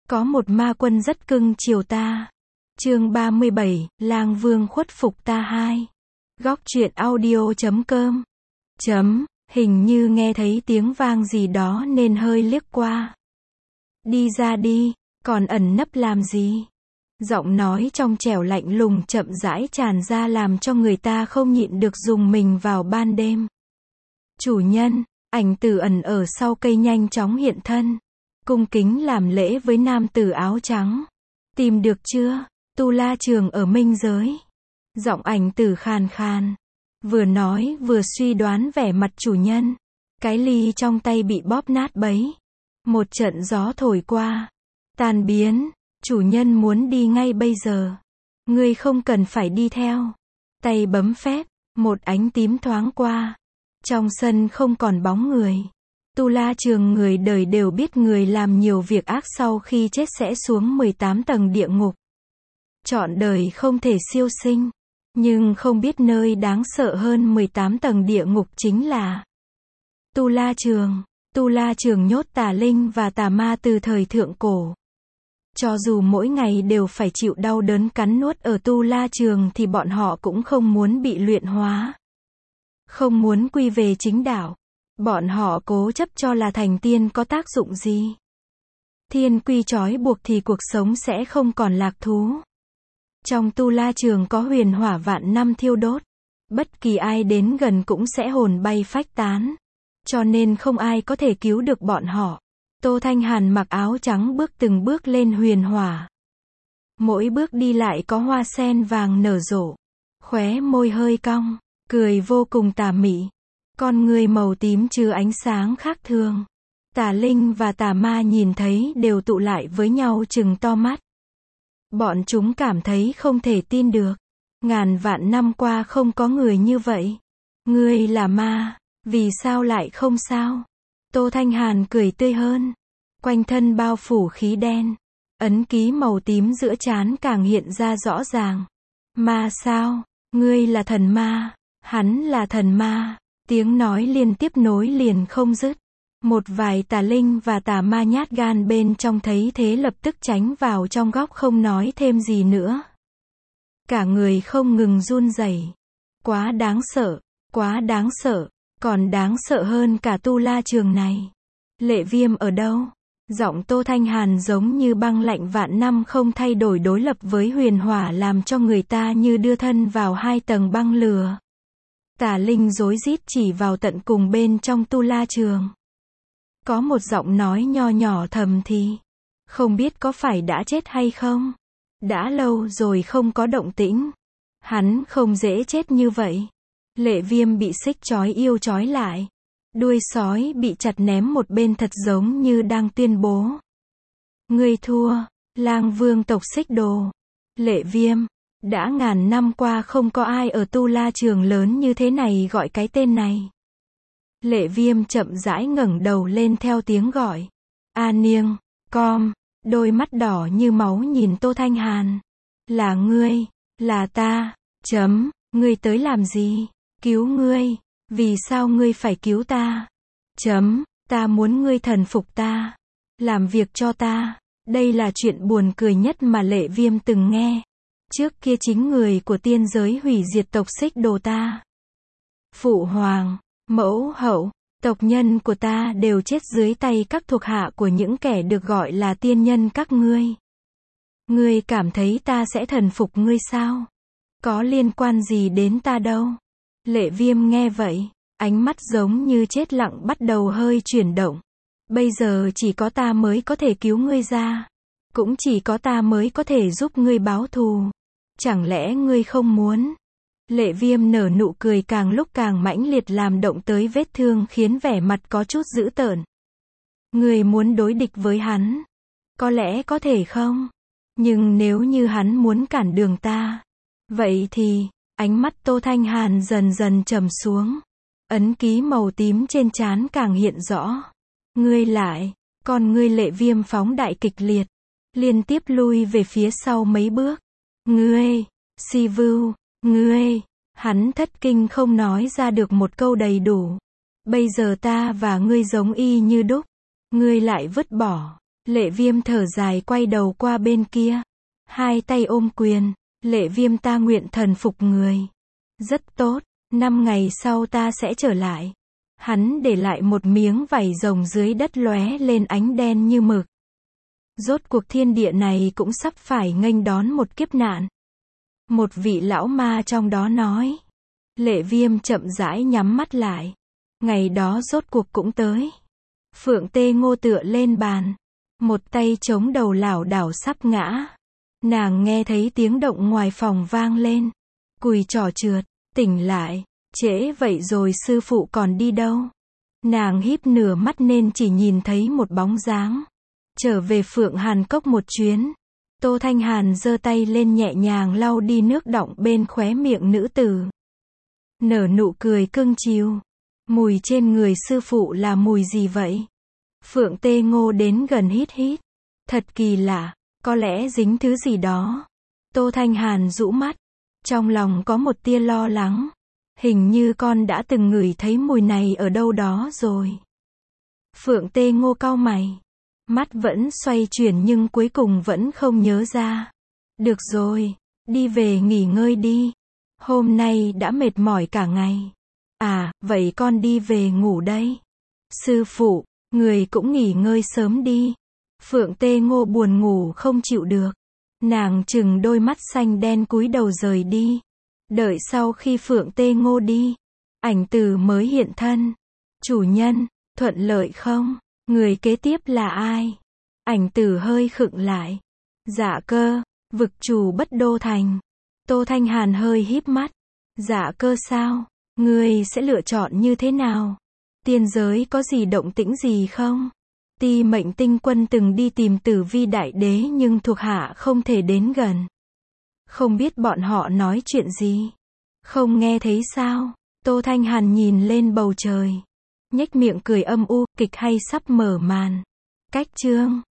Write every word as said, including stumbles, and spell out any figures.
Có một ma quân rất cưng chiều ta. Chương ba mươi bảy, Lang Vương khuất phục ta hai. Góc truyện audio chấm com. Chấm, hình như nghe thấy tiếng vang gì đó nên hơi liếc qua. Đi ra đi, còn ẩn nấp làm gì? Giọng nói trong trẻo lạnh lùng chậm rãi tràn ra làm cho người ta không nhịn được rùng mình vào ban đêm. Chủ nhân, ảnh tử ẩn ở sau cây nhanh chóng hiện thân. Cung kính làm lễ với nam tử áo trắng. Tìm được chưa? Tu La Trường ở minh giới. Giọng ảnh tử khàn khàn. Vừa nói vừa suy đoán vẻ mặt chủ nhân. Cái ly trong tay bị bóp nát bấy. Một trận gió thổi qua. Tan biến. Chủ nhân muốn đi ngay bây giờ. Ngươi không cần phải đi theo. Tay bấm phép. Một ánh tím thoáng qua. Trong sân không còn bóng người. Tu La Trường người đời đều biết người làm nhiều việc ác sau khi chết sẽ xuống mười tám tầng địa ngục. Trọn đời không thể siêu sinh. Nhưng không biết nơi đáng sợ hơn mười tám tầng địa ngục chính là Tu La Trường. Tu La Trường nhốt tà linh và tà ma từ thời thượng cổ. Cho dù mỗi ngày đều phải chịu đau đớn cắn nuốt ở Tu La Trường thì bọn họ cũng không muốn bị luyện hóa. Không muốn quy về chính đạo. Bọn họ cố chấp cho là thành tiên có tác dụng gì. Thiên quy trói buộc thì cuộc sống sẽ không còn lạc thú. Trong Tu La Trường có huyền hỏa vạn năm thiêu đốt. Bất kỳ ai đến gần cũng sẽ hồn bay phách tán. Cho nên không ai có thể cứu được bọn họ. Tô Thanh Hàn mặc áo trắng bước từng bước lên huyền hỏa. Mỗi bước đi lại có hoa sen vàng nở rộ. Khóe môi hơi cong, cười vô cùng tà mị. Con người màu tím chứa ánh sáng khác thường. Tà linh và tà ma nhìn thấy đều tụ lại với nhau trừng to mắt. Bọn chúng cảm thấy không thể tin được. Ngàn vạn năm qua không có người như vậy. Ngươi là ma, vì sao lại không sao? Tô Thanh Hàn cười tươi hơn. Quanh thân bao phủ khí đen. Ấn ký màu tím giữa trán càng hiện ra rõ ràng. Ma sao? Ngươi là thần ma. Hắn là thần ma. Tiếng nói liên tiếp nối liền không dứt. Một vài tà linh và tà ma nhát gan bên trong thấy thế lập tức tránh vào trong góc không nói thêm gì nữa. Cả người không ngừng run rẩy. Quá đáng sợ, quá đáng sợ, còn đáng sợ hơn cả Tu La Trường này. Lệ Viêm ở đâu? Giọng Tô Thanh Hàn giống như băng lạnh vạn năm không thay đổi đối lập với huyền hỏa làm cho người ta như đưa thân vào hai tầng băng lửa. Tà linh rối rít chỉ vào tận cùng bên trong Tu La Trường. Có một giọng nói nho nhỏ thầm thì. Không biết có phải đã chết hay không? Đã lâu rồi không có động tĩnh. Hắn không dễ chết như vậy. Lệ Viêm bị xích trói yêu trói lại. Đuôi sói bị chặt ném một bên thật giống như đang tuyên bố. Ngươi thua, Lang Vương tộc Xích Đồ. Lệ Viêm. Đã ngàn năm qua không có ai ở Tu La Trường lớn như thế này gọi cái tên này. Lệ Viêm chậm rãi ngẩng đầu lên theo tiếng gọi. A Niêng, com, đôi mắt đỏ như máu nhìn Tô Thanh Hàn. Là ngươi, là ta, chấm, ngươi tới làm gì? Cứu ngươi, vì sao ngươi phải cứu ta? Chấm, ta muốn ngươi thần phục ta, làm việc cho ta. Đây là chuyện buồn cười nhất mà Lệ Viêm từng nghe. Trước kia chính người của tiên giới hủy diệt tộc Xích Đồ ta. Phụ hoàng, mẫu hậu, tộc nhân của ta đều chết dưới tay các thuộc hạ của những kẻ được gọi là tiên nhân các ngươi. Ngươi cảm thấy ta sẽ thần phục ngươi sao? Có liên quan gì đến ta đâu? Lệ Viêm nghe vậy, ánh mắt giống như chết lặng bắt đầu hơi chuyển động. Bây giờ chỉ có ta mới có thể cứu ngươi ra. Cũng chỉ có ta mới có thể giúp ngươi báo thù. Chẳng lẽ ngươi không muốn? Lệ Viêm nở nụ cười càng lúc càng mãnh liệt làm động tới vết thương khiến vẻ mặt có chút dữ tợn. Ngươi muốn đối địch với hắn? Có lẽ có thể không? Nhưng nếu như hắn muốn cản đường ta, vậy thì, ánh mắt Tô Thanh Hàn dần dần trầm xuống. Ấn ký màu tím trên trán càng hiện rõ. Ngươi lại, còn ngươi Lệ Viêm phóng đại kịch liệt. Liên tiếp lui về phía sau mấy bước. Ngươi, Si Vưu, ngươi, hắn thất kinh không nói ra được một câu đầy đủ. Bây giờ ta và ngươi giống y như đúc. Ngươi lại vứt bỏ. Lệ Viêm thở dài quay đầu qua bên kia. Hai tay ôm quyền. Lệ Viêm ta nguyện thần phục người. Rất tốt, năm ngày sau ta sẽ trở lại. Hắn để lại một miếng vảy rồng dưới đất lóe lên ánh đen như mực. Rốt cuộc thiên địa này cũng sắp phải nghênh đón một kiếp nạn. Một vị lão ma trong đó nói. Lệ Viêm chậm rãi nhắm mắt lại. Ngày đó rốt cuộc cũng tới. Phượng Tê Ngô tựa lên bàn. Một tay chống đầu lảo đảo sắp ngã. Nàng nghe thấy tiếng động ngoài phòng vang lên. Cùi trỏ trượt, tỉnh lại. Trễ vậy rồi sư phụ còn đi đâu? Nàng híp nửa mắt nên chỉ nhìn thấy một bóng dáng. Trở về Phượng Hàn Cốc một chuyến. Tô Thanh Hàn giơ tay lên nhẹ nhàng lau đi nước đọng bên khóe miệng nữ tử. Nở nụ cười cưng chiều. Mùi trên người sư phụ là mùi gì vậy? Phượng Tê Ngô đến gần hít hít. Thật kỳ lạ, có lẽ dính thứ gì đó. Tô Thanh Hàn rũ mắt. Trong lòng có một tia lo lắng. Hình như con đã từng ngửi thấy mùi này ở đâu đó rồi. Phượng Tê Ngô cau mày. Mắt vẫn xoay chuyển nhưng cuối cùng vẫn không nhớ ra. Được rồi, đi về nghỉ ngơi đi. Hôm nay đã mệt mỏi cả ngày. À, vậy con đi về ngủ đây. Sư phụ, người cũng nghỉ ngơi sớm đi. Phượng Tê Ngô buồn ngủ không chịu được. Nàng trừng đôi mắt xanh đen cúi đầu rời đi. Đợi sau khi Phượng Tê Ngô đi, Ảnh Tử mới hiện thân. Chủ nhân, thuận lợi không? Người kế tiếp là ai? Ảnh Tử hơi khựng lại. Dạ Cơ, vực chủ Bất Đô Thành. Tô Thanh Hàn hơi híp mắt. Dạ Cơ sao? Ngươi sẽ lựa chọn như thế nào? Tiên giới có gì động tĩnh gì không? Ti Mệnh Tinh Quân từng đi tìm Tử Vi Đại Đế nhưng thuộc hạ không thể đến gần. Không biết bọn họ nói chuyện gì. Không nghe thấy sao? Tô Thanh Hàn nhìn lên bầu trời. Nhếch miệng cười âm u, kịch hay sắp mở màn. Cách chương